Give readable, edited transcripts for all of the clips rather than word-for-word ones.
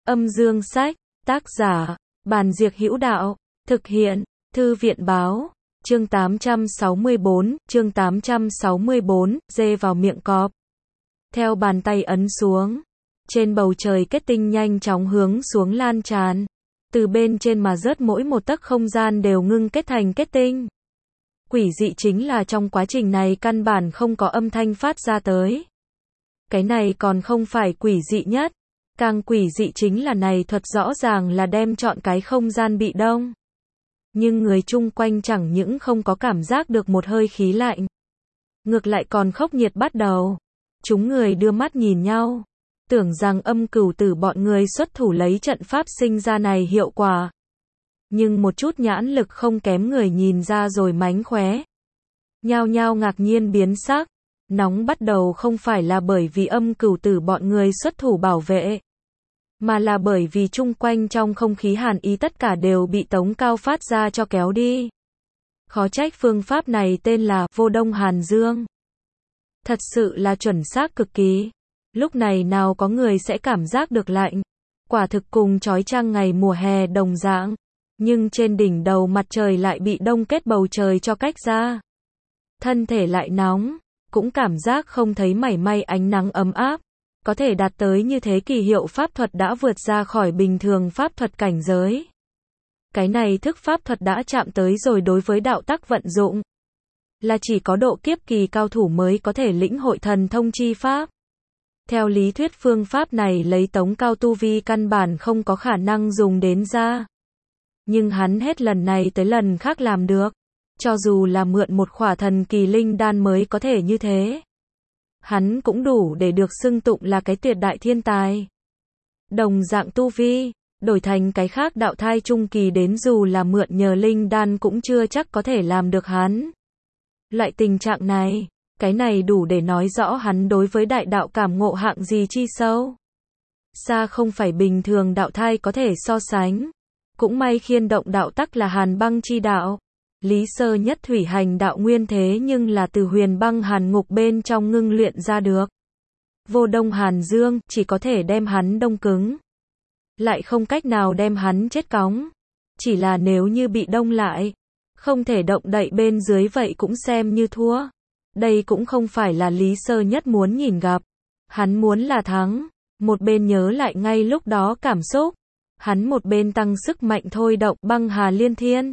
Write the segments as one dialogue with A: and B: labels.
A: Âm Dương Sách, tác giả, Bàn Diệc Hữu Đạo, thực hiện, Thư viện Báo, chương 864, dê vào miệng cọp. Theo bàn tay ấn xuống, trên bầu trời kết tinh nhanh chóng hướng xuống lan tràn. Từ bên trên mà rớt mỗi một tấc không gian đều ngưng kết thành kết tinh. Quỷ dị chính là trong quá trình này căn bản không có âm thanh phát ra tới. Cái này còn không phải quỷ dị nhất. Càng quỷ dị chính là này thuật rõ ràng là đem chọn cái không gian bị đông. Nhưng người chung quanh chẳng những không có cảm giác được một hơi khí lạnh. Ngược lại còn khốc nhiệt bắt đầu. Chúng người đưa mắt nhìn nhau. Tưởng rằng Âm Cửu Tử bọn người xuất thủ lấy trận pháp sinh ra này hiệu quả. Nhưng một chút nhãn lực không kém người nhìn ra rồi mánh khóe. Nhao nhao ngạc nhiên biến sắc. Nóng bắt đầu không phải là bởi vì Âm Cửu Tử bọn người xuất thủ bảo vệ. Mà là bởi vì chung quanh trong không khí hàn ý tất cả đều bị Tống Cao phát ra cho kéo đi. Khó trách phương pháp này tên là Vô Đông Hàn Dương. Thật sự là chuẩn xác cực kỳ. Lúc này nào có người sẽ cảm giác được lạnh. Quả thực cùng chói chang ngày mùa hè đồng dạng. Nhưng trên đỉnh đầu mặt trời lại bị đông kết bầu trời cho cách ra. Thân thể lại nóng, cũng cảm giác không thấy mảy may ánh nắng ấm áp. Có thể đạt tới như thế kỳ hiệu pháp thuật đã vượt ra khỏi bình thường pháp thuật cảnh giới. Cái này thức pháp thuật đã chạm tới rồi đối với đạo tắc vận dụng. Là chỉ có độ kiếp kỳ cao thủ mới có thể lĩnh hội thần thông chi pháp. Theo lý thuyết phương pháp này lấy Tống Cao tu vi căn bản không có khả năng dùng đến ra. Nhưng hắn hết lần này tới lần khác làm được. Cho dù là mượn một khỏa thần kỳ linh đan mới có thể như thế. Hắn cũng đủ để được xưng tụng là cái tuyệt đại thiên tài. Đồng dạng tu vi, đổi thành cái khác đạo thai trung kỳ đến dù là mượn nhờ linh đan cũng chưa chắc có thể làm được hắn. Loại tình trạng này, cái này đủ để nói rõ hắn đối với đại đạo cảm ngộ hạng gì chi sâu. Xa không phải bình thường đạo thai có thể so sánh. Cũng may khiên động đạo tắc là hàn băng chi đạo. Lý Sơ Nhất thủy hành đạo nguyên thế nhưng là từ huyền băng hàn ngục bên trong ngưng luyện ra được. Vô Đông Hàn Dương chỉ có thể đem hắn đông cứng. Lại không cách nào đem hắn chết cóng. Chỉ là nếu như bị đông lại, không thể động đậy bên dưới vậy cũng xem như thua. Đây cũng không phải là Lý Sơ Nhất muốn nhìn gặp. Hắn muốn là thắng. Một bên nhớ lại ngay lúc đó cảm xúc. Hắn một bên tăng sức mạnh thôi động băng hà liên thiên.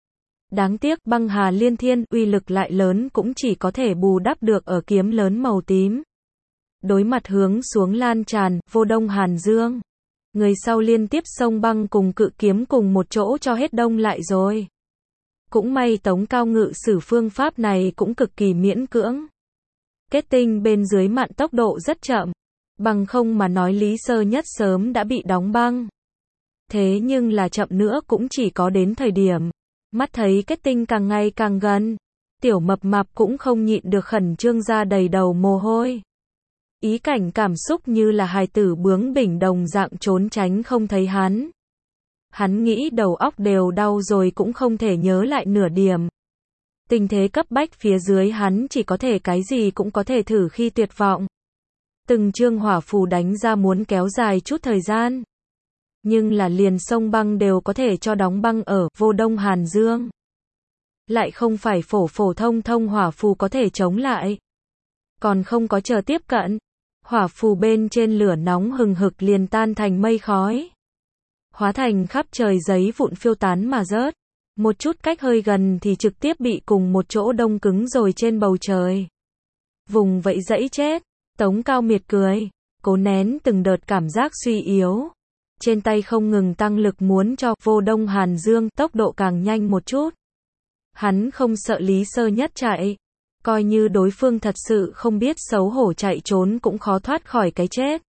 A: Đáng tiếc băng hà liên thiên uy lực lại lớn cũng chỉ có thể bù đắp được ở kiếm lớn màu tím. Đối mặt hướng xuống lan tràn, Vô Đông Hàn Dương. Người sau liên tiếp xông băng cùng cự kiếm cùng một chỗ cho hết đông lại rồi. Cũng may Tống Cao ngự sử phương pháp này cũng cực kỳ miễn cưỡng. Kết tinh bên dưới mạn tốc độ rất chậm. Bằng không mà nói Lý Sơ Nhất sớm đã bị đóng băng. Thế nhưng là chậm nữa cũng chỉ có đến thời điểm. Mắt thấy kết tinh càng ngày càng gần. Tiểu mập mạp cũng không nhịn được khẩn trương ra đầy đầu mồ hôi. Ý cảnh cảm xúc như là hài tử bướng bỉnh đồng dạng trốn tránh không thấy hắn. Hắn nghĩ đầu óc đều đau rồi cũng không thể nhớ lại nửa điểm. Tình thế cấp bách phía dưới hắn chỉ có thể cái gì cũng có thể thử khi tuyệt vọng. Từng chương hỏa phù đánh ra muốn kéo dài chút thời gian. Nhưng là liền sông băng đều có thể cho đóng băng ở Vô Đông Hàn Dương. Lại không phải phổ thông hỏa phù có thể chống lại. Còn không có chờ tiếp cận. Hỏa phù bên trên lửa nóng hừng hực liền tan thành mây khói. Hóa thành khắp trời giấy vụn phiêu tán mà rớt. Một chút cách hơi gần thì trực tiếp bị cùng một chỗ đông cứng rồi trên bầu trời. Vùng vẫy dẫy chết. Tống Cao miệt cười. Cố nén từng đợt cảm giác suy yếu. Trên tay không ngừng tăng lực muốn cho Vô Đông Hàn Dương tốc độ càng nhanh một chút. Hắn không sợ Lý Sơ Nhất chạy. Coi như đối phương thật sự không biết xấu hổ chạy trốn cũng khó thoát khỏi cái chết.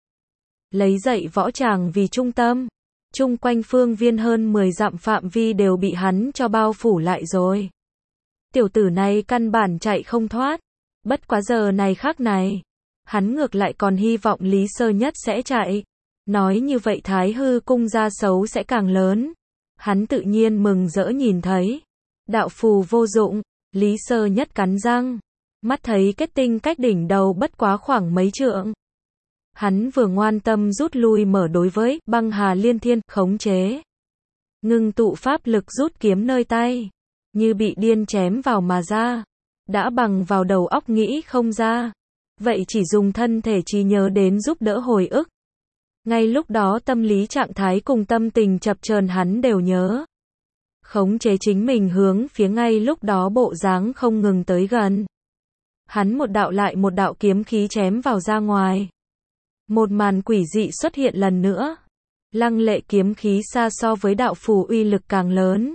A: Lấy dậy võ tràng vì trung tâm. Chung quanh phương viên hơn 10 dặm phạm vi đều bị hắn cho bao phủ lại rồi. Tiểu tử này căn bản chạy không thoát. Bất quá giờ này khác này. Hắn ngược lại còn hy vọng Lý Sơ Nhất sẽ chạy. Nói như vậy Thái Hư cung gia xấu sẽ càng lớn. Hắn tự nhiên mừng rỡ nhìn thấy. Đạo phù vô dụng. Lý Sơ Nhất cắn răng. Mắt thấy kết tinh cách đỉnh đầu bất quá khoảng mấy trượng. Hắn vừa ngoan tâm rút lui mở đối với băng hà liên thiên, khống chế. Ngưng tụ pháp lực rút kiếm nơi tay. Như bị điên chém vào mà ra. Đã bằng vào đầu óc nghĩ không ra. Vậy chỉ dùng thân thể trí nhớ đến giúp đỡ hồi ức. Ngay lúc đó tâm lý trạng thái cùng tâm tình chập chờn hắn đều nhớ. Khống chế chính mình hướng phía ngay lúc đó bộ dáng không ngừng tới gần. Hắn một đạo lại một đạo kiếm khí chém vào ra ngoài. Một màn quỷ dị xuất hiện lần nữa. Lăng lệ kiếm khí xa so với đạo phù uy lực càng lớn.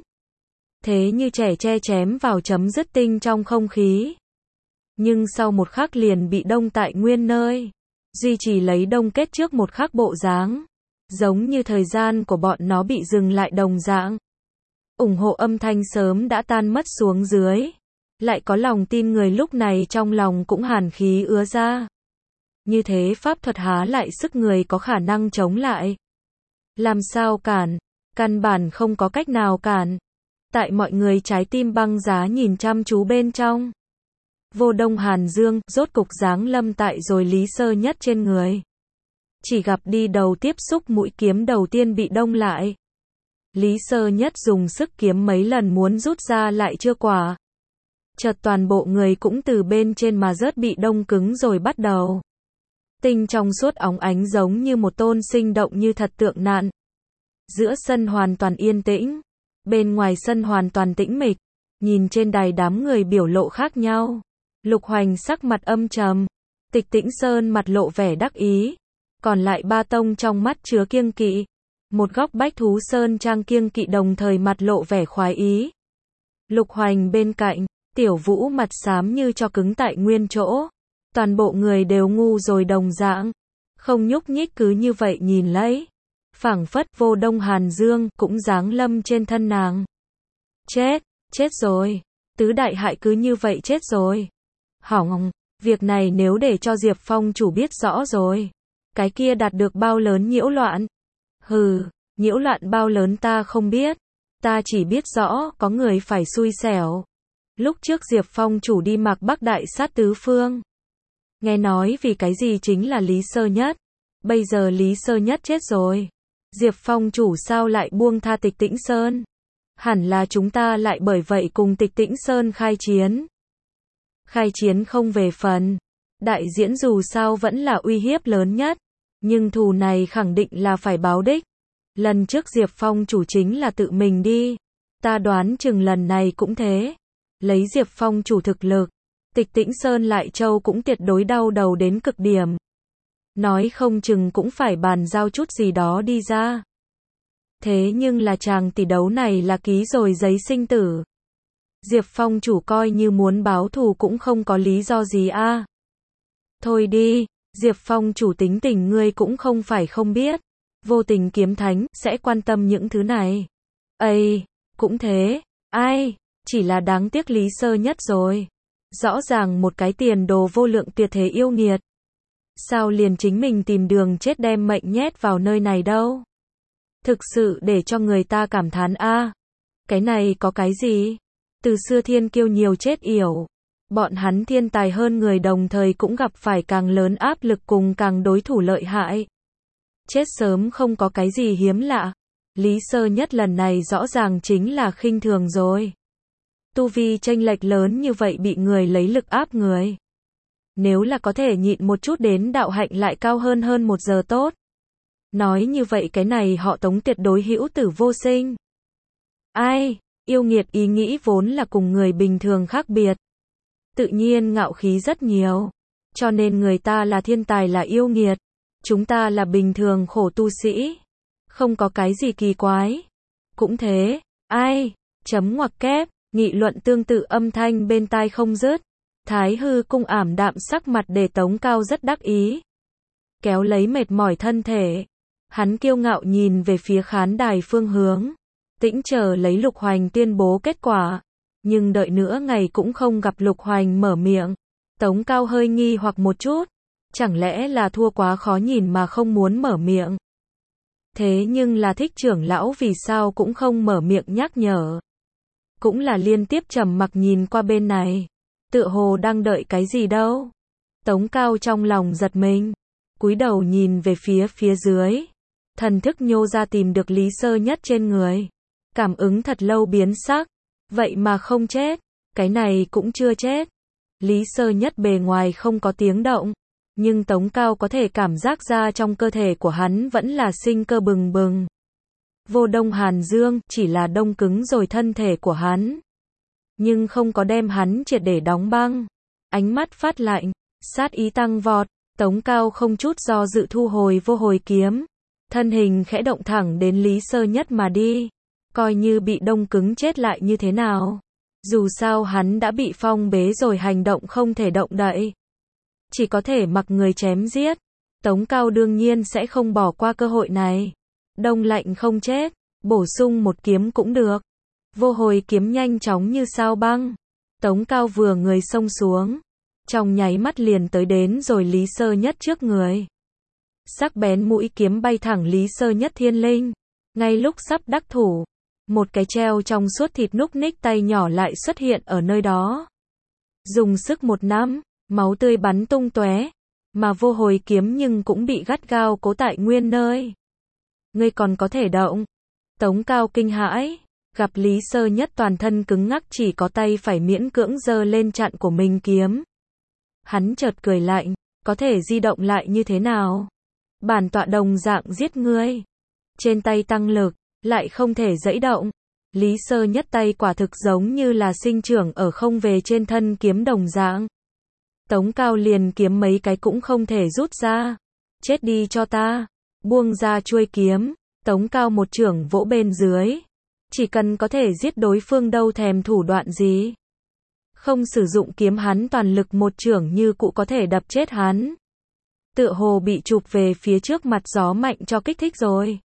A: Thế như trẻ tre chém vào chấm dứt tinh trong không khí. Nhưng sau một khắc liền bị đông tại nguyên nơi. Duy trì lấy đông kết trước một khắc bộ dáng. Giống như thời gian của bọn nó bị dừng lại đồng dạng. Ủng hộ âm thanh sớm đã tan mất xuống dưới. Lại có lòng tin người lúc này trong lòng cũng hàn khí ứa ra. Như thế pháp thuật há lại sức người có khả năng chống lại. Làm sao cản? Căn bản không có cách nào cản. Tại mọi người trái tim băng giá nhìn chăm chú bên trong. Vô Đông Hàn Dương, rốt cục giáng lâm tại rồi Lý Sơ Nhất trên người. Chỉ gặp đi đầu tiếp xúc mũi kiếm đầu tiên bị đông lại. Lý Sơ Nhất dùng sức kiếm mấy lần muốn rút ra lại chưa quả. Chợt toàn bộ người cũng từ bên trên mà rớt bị đông cứng rồi bắt đầu. Tinh trong suốt óng ánh giống như một tôn sinh động như thật tượng nạn. Giữa sân hoàn toàn yên tĩnh. Bên ngoài sân hoàn toàn tĩnh mịch. Nhìn trên đài đám người biểu lộ khác nhau. Lục Hoành sắc mặt âm trầm. Tịch Tĩnh Sơn mặt lộ vẻ đắc ý. Còn lại ba tông trong mắt chứa kiêng kỵ. Một góc Bách Thú Sơn trang kiêng kỵ đồng thời mặt lộ vẻ khoái ý. Lục Hoành bên cạnh, Tiểu Vũ mặt xám như cho cứng tại nguyên chỗ. Toàn bộ người đều ngu rồi đồng dạng. Không nhúc nhích cứ như vậy nhìn lấy. Phảng phất Vô Đông Hàn Dương cũng giáng lâm trên thân nàng. Chết rồi. Tứ đại hại cứ như vậy chết rồi. Hỏng, việc này nếu để cho Diệp Phong chủ biết rõ rồi. Cái kia đạt được bao lớn nhiễu loạn. Hừ, nhiễu loạn bao lớn ta không biết. Ta chỉ biết rõ có người phải xui xẻo. Lúc trước Diệp Phong chủ đi Mạc Bắc đại sát tứ phương. Nghe nói vì cái gì chính là Lý Sơ Nhất. Bây giờ Lý Sơ Nhất chết rồi. Diệp Phong chủ sao lại buông tha Tịch Tĩnh Sơn? Hẳn là chúng ta lại bởi vậy cùng Tịch Tĩnh Sơn khai chiến. Khai chiến không về phần. Đại diễn dù sao vẫn là uy hiếp lớn nhất. Nhưng thù này khẳng định là phải báo đích. Lần trước Diệp Phong chủ chính là tự mình đi. Ta đoán chừng lần này cũng thế. Lấy Diệp Phong chủ thực lực. Tịch Tĩnh Sơn lại châu cũng tuyệt đối đau đầu đến cực điểm. Nói không chừng cũng phải bàn giao chút gì đó đi ra. Thế nhưng là chàng tỷ đấu này là ký rồi giấy sinh tử. Diệp Phong chủ coi như muốn báo thù cũng không có lý do gì a. Thôi đi, Diệp Phong chủ tính tình ngươi cũng không phải không biết. Vô Tình Kiếm Thánh sẽ quan tâm những thứ này. Ây, cũng thế, ai, chỉ là đáng tiếc Lý Sơ Nhất rồi. Rõ ràng một cái tiền đồ vô lượng tuyệt thế yêu nghiệt. Sao liền chính mình tìm đường chết đem mệnh nhét vào nơi này đâu? Thực sự để cho người ta cảm thán a. Cái này có cái gì? Từ xưa thiên kiêu nhiều chết yểu. Bọn hắn thiên tài hơn người đồng thời cũng gặp phải càng lớn áp lực cùng càng đối thủ lợi hại. Chết sớm không có cái gì hiếm lạ. Lý Sơ Nhất lần này rõ ràng chính là khinh thường rồi. Tu vi chênh lệch lớn như vậy bị người lấy lực áp người. Nếu là có thể nhịn một chút đến đạo hạnh lại cao hơn 1 giờ tốt. Nói như vậy cái này họ Tống tuyệt đối hữu tử vô sinh. Ai, yêu nghiệt ý nghĩ vốn là cùng người bình thường khác biệt. Tự nhiên ngạo khí rất nhiều. Cho nên người ta là thiên tài là yêu nghiệt. Chúng ta là bình thường khổ tu sĩ. Không có cái gì kỳ quái. Cũng thế, ai, chấm ngoặc kép, nghị luận tương tự âm thanh bên tai không dứt. Thái Hư cung ảm đạm sắc mặt để Tống Cao rất đắc ý. Kéo lấy mệt mỏi thân thể. Hắn kiêu ngạo nhìn về phía khán đài phương hướng. Tĩnh chờ lấy Lục Hoành tuyên bố kết quả. Nhưng đợi nữa ngày cũng không gặp Lục Hoành mở miệng. Tống Cao hơi nghi hoặc một chút. Chẳng lẽ là thua quá khó nhìn mà không muốn mở miệng. Thế nhưng là Thích trưởng lão vì sao cũng không mở miệng nhắc nhở. Cũng là liên tiếp trầm mặc nhìn qua bên này. Tựa hồ đang đợi cái gì đâu. Tống Cao trong lòng giật mình. cúi đầu nhìn về phía dưới. Thần thức nhô ra tìm được Lý Sơ Nhất trên người. Cảm ứng thật lâu biến sắc. Vậy mà không chết. Cái này cũng chưa chết. Lý Sơ Nhất bề ngoài không có tiếng động. Nhưng Tống Cao có thể cảm giác ra trong cơ thể của hắn vẫn là sinh cơ bừng bừng. Vô Đông Hàn Dương, chỉ là đông cứng rồi thân thể của hắn. Nhưng không có đem hắn triệt để đóng băng. Ánh mắt phát lạnh, sát ý tăng vọt. Tống Cao không chút do dự thu hồi vô hồi kiếm. Thân hình khẽ động thẳng đến Lý Sơ Nhất mà đi. Coi như bị đông cứng chết lại như thế nào. Dù sao hắn đã bị phong bế rồi, hành động không thể động đậy. Chỉ có thể mặc người chém giết. Tống Cao đương nhiên sẽ không bỏ qua cơ hội này. Đông lạnh không chết, bổ sung một kiếm cũng được. Vô hồi kiếm nhanh chóng như sao băng. Tống Cao vừa người xông xuống. Trong nháy mắt liền tới đến rồi Lý Sơ Nhất trước người. Sắc bén mũi kiếm bay thẳng Lý Sơ Nhất thiên linh. Ngay lúc sắp đắc thủ, một cái treo trong suốt thịt núc ních tay nhỏ lại xuất hiện ở nơi đó. Dùng sức một nắm, máu tươi bắn tung tóe, mà vô hồi kiếm nhưng cũng bị gắt gao cố tại nguyên nơi. Ngươi còn có thể động. Tống Cao kinh hãi, gặp Lý Sơ Nhất toàn thân cứng ngắc, chỉ có tay phải miễn cưỡng giơ lên chặn của mình kiếm. Hắn chợt cười lạnh, có thể di động lại như thế nào? Bản tọa đồng dạng giết ngươi. Trên tay tăng lực, lại không thể giãy động. Lý Sơ Nhất tay quả thực giống như là sinh trưởng ở không về trên thân kiếm đồng dạng. Tống Cao liền kiếm mấy cái cũng không thể rút ra. Chết đi cho ta. Buông ra chuôi kiếm. Tống Cao một chưởng vỗ bên dưới. Chỉ cần có thể giết đối phương đâu thèm thủ đoạn gì. Không sử dụng kiếm, hắn toàn lực một chưởng như cụ có thể đập chết hắn. Tựa hồ bị chụp về phía trước mặt gió mạnh cho kích thích rồi.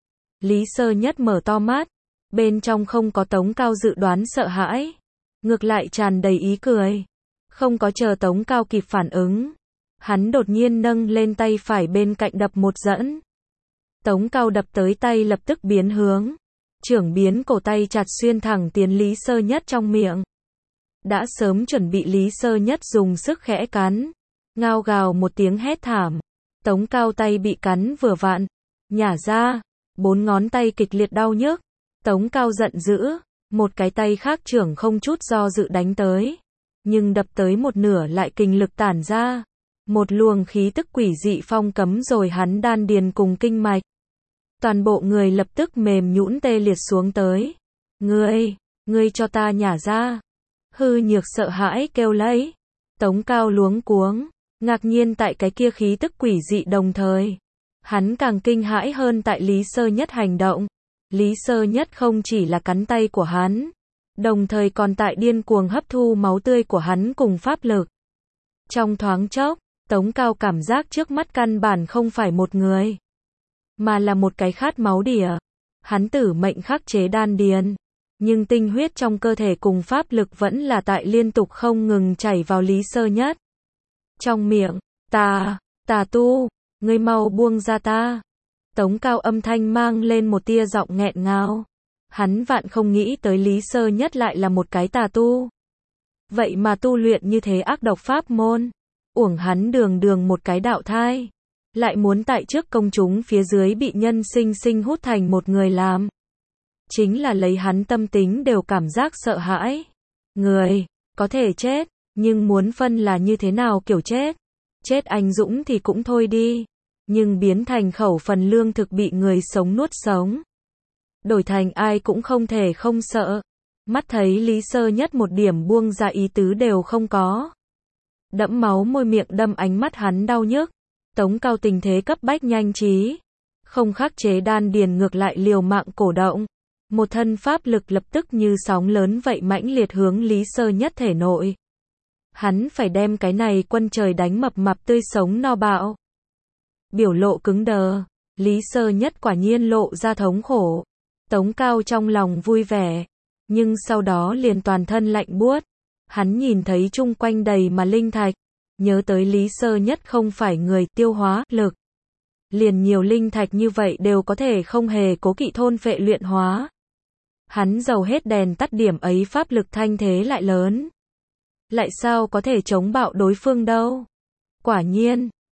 A: Lý Sơ Nhất mở to mắt. Bên trong không có Tống Cao dự đoán sợ hãi. Ngược lại tràn đầy ý cười. Không có chờ Tống Cao kịp phản ứng. Hắn đột nhiên nâng lên tay phải bên cạnh đập một dẫn. Tống Cao đập tới tay lập tức biến hướng. Chưởng biến cổ tay chặt xuyên thẳng tiến Lý Sơ Nhất trong miệng. Đã sớm chuẩn bị Lý Sơ Nhất dùng sức khẽ cắn. Ngao gào một tiếng hét thảm. Tống Cao tay bị cắn vừa vặn. Nhả ra. 4 ngón tay kịch liệt đau nhức. Tống Cao giận dữ. Một cái tay khác chưởng không chút do dự đánh tới. Nhưng đập tới một nửa lại kình lực tản ra. Một luồng khí tức quỷ dị phong cấm rồi hắn đan điền cùng kinh mạch. Toàn bộ người lập tức mềm nhũn tê liệt xuống tới. Ngươi cho ta nhả ra. Hư Nhược sợ hãi kêu lấy. Tống Cao luống cuống, ngạc nhiên tại cái kia khí tức quỷ dị, đồng thời hắn càng kinh hãi hơn tại Lý Sơ Nhất hành động. Lý Sơ Nhất không chỉ là cắn tay của hắn, đồng thời còn tại điên cuồng hấp thu máu tươi của hắn cùng pháp lực. Trong thoáng chốc, Tống Cao cảm giác trước mắt căn bản không phải một người, mà là một cái khát máu đỉa. Hắn tử mệnh khắc chế đan điền, nhưng tinh huyết trong cơ thể cùng pháp lực vẫn là tại liên tục không ngừng chảy vào Lý Sơ Nhất. Trong miệng, tà tu, ngươi mau buông ra ta. Tống Cao âm thanh mang lên một tia giọng nghẹn ngào. Hắn vạn không nghĩ tới Lý Sơ Nhất lại là một cái tà tu. Vậy mà tu luyện như thế ác độc pháp môn. Uổng hắn đường một cái đạo thai. Lại muốn tại trước công chúng phía dưới bị nhân sinh hút thành một người làm. Chính là lấy hắn tâm tính đều cảm giác sợ hãi. Người, có thể chết, nhưng muốn phân là như thế nào kiểu chết. Chết anh dũng thì cũng thôi đi. Nhưng biến thành khẩu phần lương thực bị người sống nuốt sống. Đổi thành ai cũng không thể không sợ. Mắt thấy Lý Sơ Nhất một điểm buông ra ý tứ đều không có. Đẫm máu môi miệng đâm, ánh mắt hắn đau nhức. Tống Cao tình thế cấp bách nhanh trí. Không khắc chế đan điền, ngược lại liều mạng cổ động. Một thân pháp lực lập tức như sóng lớn vậy mãnh liệt hướng Lý Sơ Nhất thể nội. Hắn phải đem cái này quân trời đánh mập mạp tươi sống no bạo. Biểu lộ cứng đờ. Lý Sơ Nhất quả nhiên lộ ra thống khổ. Tống Cao trong lòng vui vẻ. Nhưng sau đó liền toàn thân lạnh buốt. Hắn nhìn thấy chung quanh đầy mà linh thạch. Nhớ tới Lý Sơ Nhất không phải người tiêu hóa lực. Liền nhiều linh thạch như vậy đều có thể không hề cố kỵ thôn phệ luyện hóa. Hắn dầu hết đèn tắt điểm ấy, pháp lực thanh thế lại lớn. Lại sao có thể chống bạo đối phương đâu. Quả nhiên,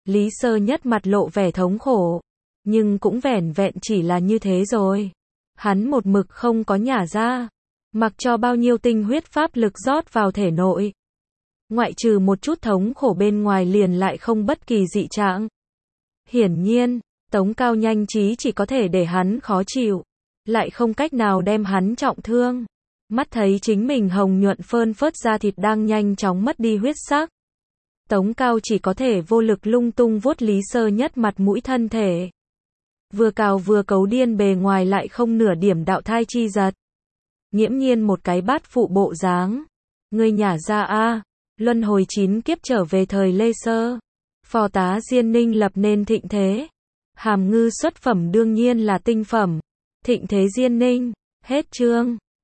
A: Lý Sơ Nhất mặt lộ vẻ thống khổ. Nhưng cũng vẻn vẹn chỉ là như thế rồi. Hắn một mực không có nhả ra. Mặc cho bao nhiêu tinh huyết pháp lực rót vào thể nội. Ngoại trừ một chút thống khổ bên ngoài liền lại không bất kỳ dị trạng. Hiển nhiên, Tống Cao nhanh trí chỉ có thể để hắn khó chịu. Lại không cách nào đem hắn trọng thương. Mắt thấy chính mình hồng nhuận phơn phớt da thịt đang nhanh chóng mất đi huyết sắc. Tống Cao chỉ có thể vô lực lung tung vuốt Lý Sơ Nhất mặt mũi thân thể. Vừa cào vừa cấu điên bề ngoài lại không nửa điểm đạo thai chi giật. Nghiễm nhiên một cái bát phụ bộ dáng. Ngươi nhả ra a, luân hồi 9 kiếp trở về thời Lê Sơ. Phò tá Diên Ninh lập nên thịnh thế. Hàm Ngư xuất phẩm đương nhiên là tinh phẩm. Thịnh thế Diên Ninh. Hết chương.